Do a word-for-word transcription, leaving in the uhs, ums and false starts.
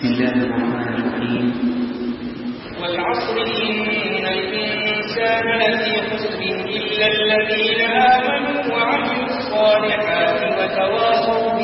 بسم الله الرحمن الرحيم. والعصر إن الإنسان لفي خسر إلا الذين آمنوا وعملوا الصالحات وتواصوا